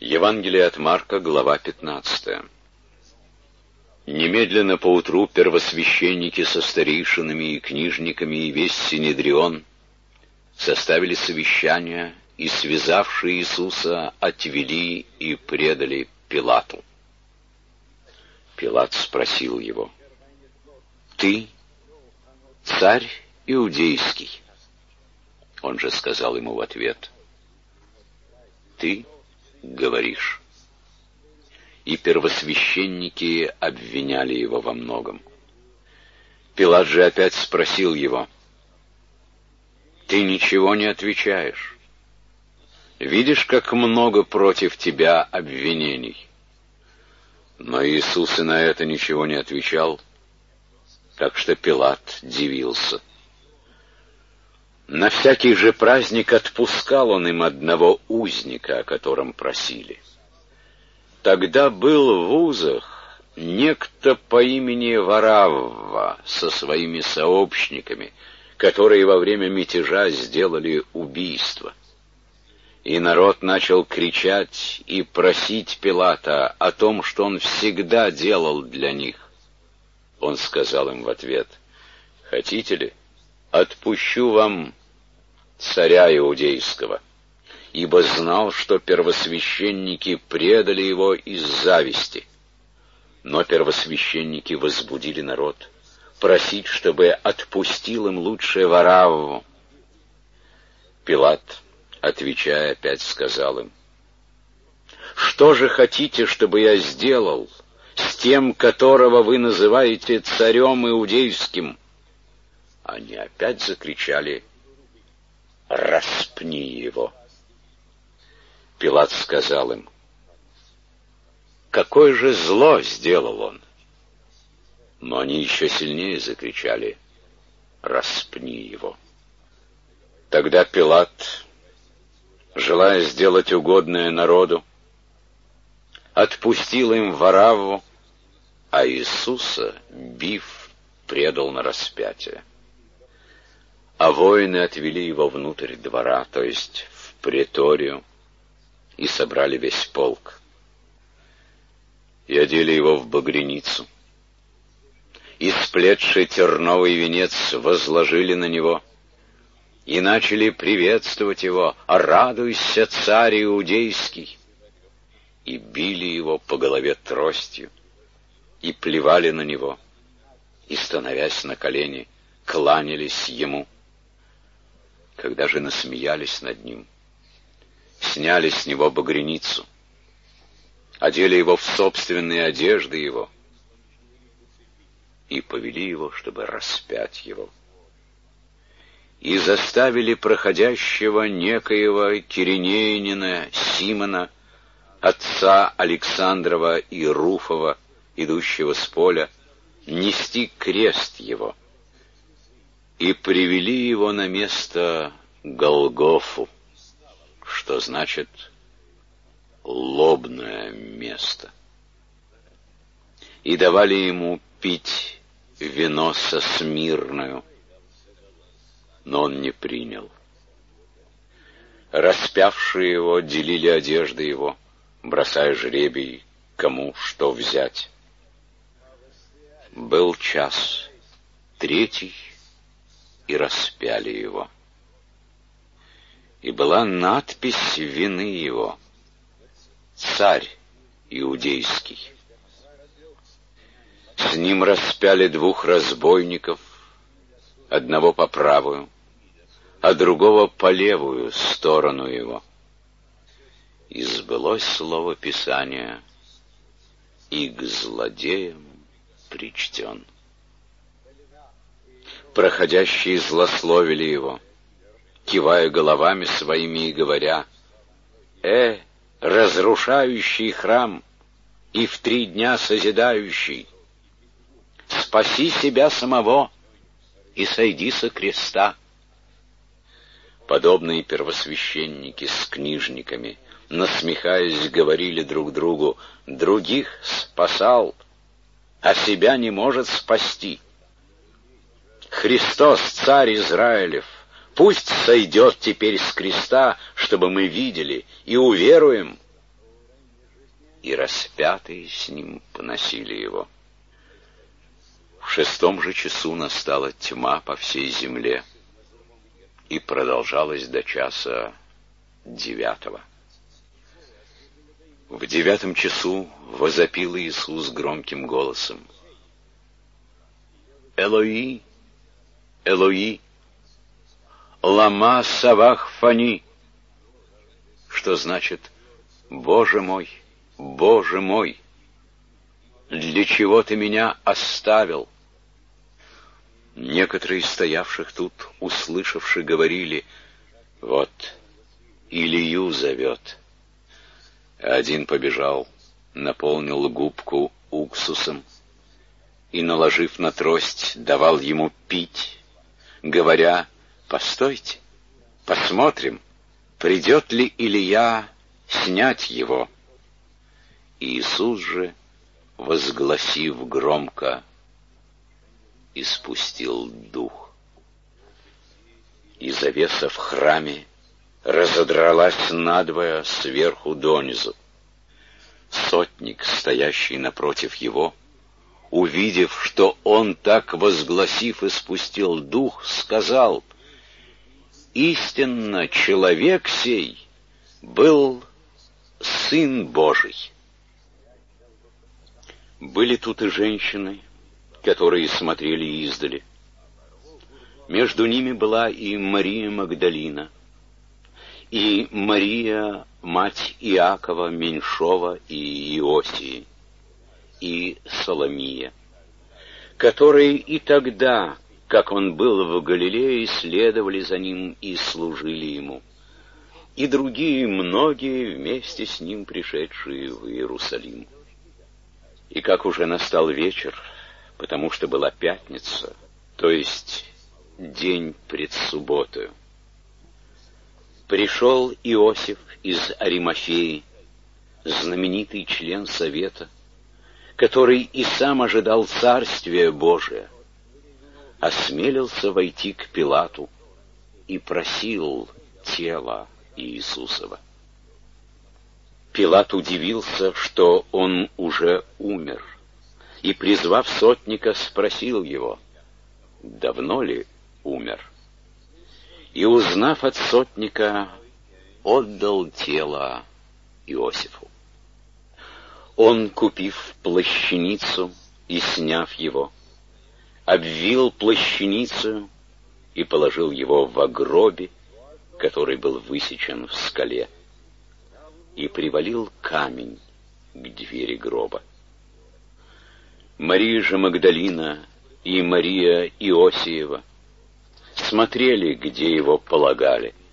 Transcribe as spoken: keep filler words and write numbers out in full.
Евангелие от Марка, глава пятнадцатая. Немедленно поутру первосвященники со старейшинами и книжниками и весь Синедрион составили совещание и, связавши Иисуса, отвели и предали Пилату. Пилат спросил его: «Ты царь иудейский?» Он же сказал ему в ответ: «Ты говоришь». И первосвященники обвиняли его во многом. Пилат же опять спросил его: «Ты ничего не отвечаешь? Видишь, как много против тебя обвинений?» Но Иисус и на это ничего не отвечал, так что Пилат дивился. На всякий же праздник отпускал он им одного узника, о котором просили. Тогда был в узах некто по имени Варавва со своими сообщниками, которые во время мятежа сделали убийство. И народ начал кричать и просить Пилата о том, что он всегда делал для них. Он сказал им в ответ: «Хотите ли, отпущу вам царя иудейского?» Ибо знал, что первосвященники предали его из зависти. Но первосвященники возбудили народ просить, чтобы отпустил им лучше Варавву. Пилат, отвечая, опять сказал им: «Что же хотите, чтобы я сделал с тем, которого вы называете царем иудейским?» Они опять закричали: «Распни его!» Пилат сказал им: «Какое же зло сделал он?» Но они еще сильнее закричали: «Распни его!» Тогда Пилат, желая сделать угодное народу, отпустил им Варавву, а Иисуса, бив, предал на распятие. А воины отвели его внутрь двора, то есть в преторию, и собрали весь полк. И одели его в багряницу, и, сплетший терновый венец, возложили на него, и начали приветствовать его: «Радуйся, царь иудейский!» И били его по голове тростью, и плевали на него, и, становясь на колени, кланялись ему. Когда же насмеялись над ним, сняли с него багряницу, одели его в собственные одежды его и повели его, чтобы распять его. И заставили проходящего некоего киринеянина Симона, отца Александрова и Руфова, идущего с поля, нести крест его, и привели его на место Голгофу, что значит «лобное место». И давали ему пить вино со смирною, но он не принял. Распявшие его делили одежды его, бросая жребий, кому что взять. Был час третий, и распяли его. И была надпись вины его: «Царь иудейский». С ним распяли двух разбойников, одного по правую, а другого по левую сторону его. И сбылось слово Писания: «И к злодеям причтен». Проходящие злословили его, кивая головами своими и говоря: «Э, разрушающий храм и в три дня созидающий, спаси себя самого и сойди со креста». Подобные первосвященники с книжниками, насмехаясь, говорили друг другу: «Других спасал, а себя не может спасти. Христос, царь Израилев, пусть сойдет теперь с креста, чтобы мы видели и уверуем». и распятые с ним поносили его. В шестом же часу настала тьма по всей земле и продолжалась до часа девятого. В девятом часу возопил Иисус громким голосом: «Элои, Элои, лама савахфани», что значит: «Боже мой, Боже мой, для чего ты меня оставил?» Некоторые из стоявших тут, услышавши, говорили: «Вот Илию зовет». Один побежал, наполнил губку уксусом и, наложив на трость, давал ему пить, говоря: «Постойте, посмотрим, придет ли Илия снять его». Иисус же, возгласив громко, испустил дух. И завеса в храме разодралась надвое сверху донизу. Сотник, стоящий напротив его, увидев, что он, так возгласив, испустил дух, сказал: «Истинно человек сей был Сын Божий». Были тут и женщины, которые смотрели издали. Между ними была и Мария Магдалина, и Мария, мать Иакова, Меньшова и Иосии, и Соломия, которые и тогда, как он был в Галилее, следовали за ним и служили ему, и другие многие вместе с ним пришедшие в Иерусалим. И как уже настал вечер, потому что была пятница, то есть день пред субботою, пришел Иосиф из Аримафеи, знаменитый член совета, который и сам ожидал Царствия Божия, осмелился войти к Пилату и просил тело Иисусова. Пилат удивился, что он уже умер, и, призвав сотника, спросил его: «Давно ли умер?» И, узнав от сотника, отдал тело Иосифу. Он, купив плащаницу и сняв его, обвил плащаницу и положил его во гробе, который был высечен в скале, и привалил камень к двери гроба. Мария же Магдалина и Мария Иосиева смотрели, где его полагали.